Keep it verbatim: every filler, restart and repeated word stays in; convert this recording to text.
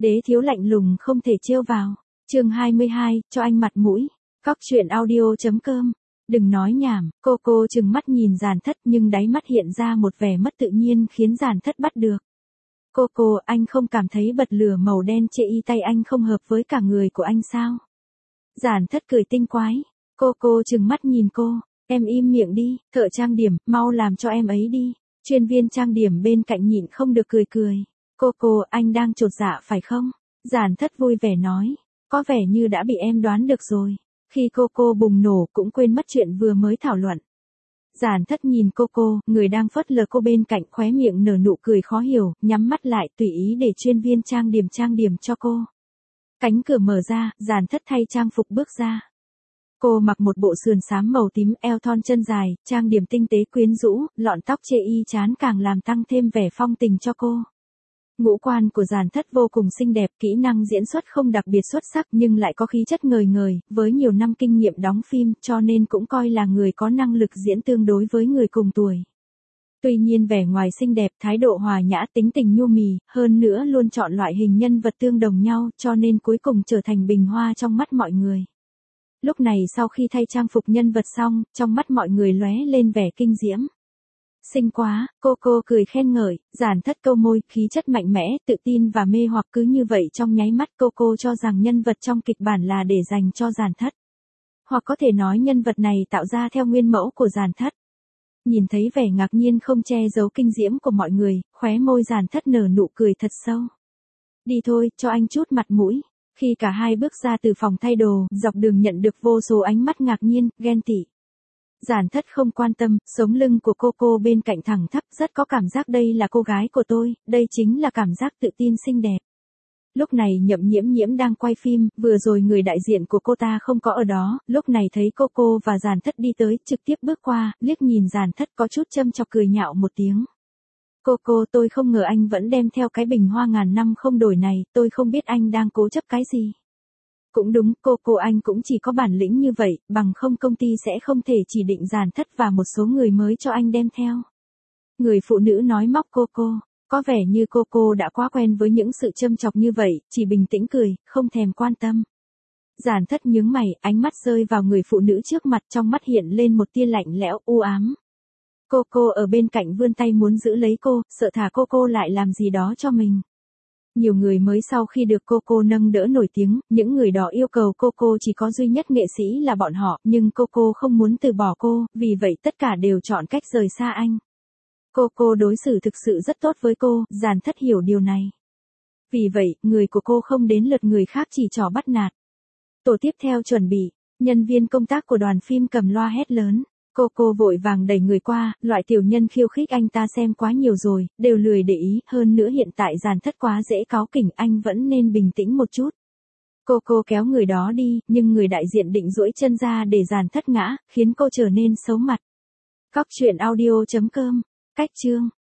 Đế thiếu lạnh lùng không thể trêu vào. Chương hai mươi hai, cho anh mặt mũi. Cóc truyện audio chấm com. Đừng nói nhảm, cô cô trừng mắt nhìn Giản Thất nhưng đáy mắt hiện ra một vẻ mất tự nhiên khiến Giản Thất bắt được. Cô cô, anh không cảm thấy bật lửa màu đen chê y tay anh không hợp với cả người của anh sao? Giản Thất cười tinh quái. Cô cô trừng mắt nhìn cô, em im miệng đi, thợ trang điểm, mau làm cho em ấy đi. Chuyên viên trang điểm bên cạnh nhịn không được cười cười. Cô cô, anh đang chột dạ phải không? Giản Thất vui vẻ nói. Có vẻ như đã bị em đoán được rồi. Khi cô cô bùng nổ cũng quên mất chuyện vừa mới thảo luận. Giản Thất nhìn cô cô, người đang phớt lờ cô bên cạnh khóe miệng nở nụ cười khó hiểu, nhắm mắt lại tùy ý để chuyên viên trang điểm trang điểm cho cô. Cánh cửa mở ra, Giản Thất thay trang phục bước ra. Cô mặc một bộ sườn xám màu tím eo thon chân dài, trang điểm tinh tế quyến rũ, lọn tóc chê y chán càng làm tăng thêm vẻ phong tình cho cô. Ngũ quan của Giản Thất vô cùng xinh đẹp, kỹ năng diễn xuất không đặc biệt xuất sắc nhưng lại có khí chất ngời ngời, với nhiều năm kinh nghiệm đóng phim cho nên cũng coi là người có năng lực diễn tương đối với người cùng tuổi. Tuy nhiên vẻ ngoài xinh đẹp, thái độ hòa nhã, tính tình nhu mì, hơn nữa luôn chọn loại hình nhân vật tương đồng nhau cho nên cuối cùng trở thành bình hoa trong mắt mọi người. Lúc này sau khi thay trang phục nhân vật xong, trong mắt mọi người lóe lên vẻ kinh diễm. Xinh quá, cô cô cười khen ngợi, Giản Thất câu môi, khí chất mạnh mẽ, tự tin và mê hoặc cứ như vậy trong nháy mắt cô cô cho rằng nhân vật trong kịch bản là để dành cho Giản Thất. Hoặc có thể nói nhân vật này tạo ra theo nguyên mẫu của Giản Thất. Nhìn thấy vẻ ngạc nhiên không che giấu kinh diễm của mọi người, khóe môi Giản Thất nở nụ cười thật sâu. Đi thôi, cho anh chút mặt mũi. Khi cả hai bước ra từ phòng thay đồ, dọc đường nhận được vô số ánh mắt ngạc nhiên, ghen tị. Giản Thất không quan tâm, sống lưng của cô cô bên cạnh thẳng thấp, rất có cảm giác đây là cô gái của tôi, đây chính là cảm giác tự tin xinh đẹp. Lúc này Nhậm Nhiễm Nhiễm đang quay phim, vừa rồi người đại diện của cô ta không có ở đó, lúc này thấy cô cô và Giản Thất đi tới, trực tiếp bước qua, liếc nhìn Giản Thất có chút châm chọc cười nhạo một tiếng. Cô cô, tôi không ngờ anh vẫn đem theo cái bình hoa ngàn năm không đổi này, tôi không biết anh đang cố chấp cái gì. Cũng đúng, cô cô anh cũng chỉ có bản lĩnh như vậy, bằng không công ty sẽ không thể chỉ định Giản Thất và một số người mới cho anh đem theo. Người phụ nữ nói móc cô cô, có vẻ như cô cô đã quá quen với những sự châm chọc như vậy, chỉ bình tĩnh cười, không thèm quan tâm. Giản Thất nhướng mày, ánh mắt rơi vào người phụ nữ trước mặt, trong mắt hiện lên một tia lạnh lẽo u ám. Cô cô ở bên cạnh vươn tay muốn giữ lấy cô, sợ thả cô cô lại làm gì đó cho mình. Nhiều người mới sau khi được cô cô nâng đỡ nổi tiếng, những người đó yêu cầu cô cô chỉ có duy nhất nghệ sĩ là bọn họ, nhưng cô cô không muốn từ bỏ cô, vì vậy tất cả đều chọn cách rời xa anh. Cô cô đối xử thực sự rất tốt với cô, Giản Thất hiểu điều này. Vì vậy, người của cô không đến lượt người khác chỉ trỏ bắt nạt. Tổ tiếp theo chuẩn bị, nhân viên công tác của đoàn phim cầm loa hét lớn. Cô cô vội vàng đẩy người qua, loại tiểu nhân khiêu khích anh ta xem quá nhiều rồi, đều lười để ý, hơn nữa hiện tại Giản Thất quá dễ cáu kỉnh, anh vẫn nên bình tĩnh một chút. Cô cô kéo người đó đi, nhưng người đại diện định duỗi chân ra để Giản Thất ngã, khiến cô trở nên xấu mặt. Cóc truyện audio chấm com, cách chương.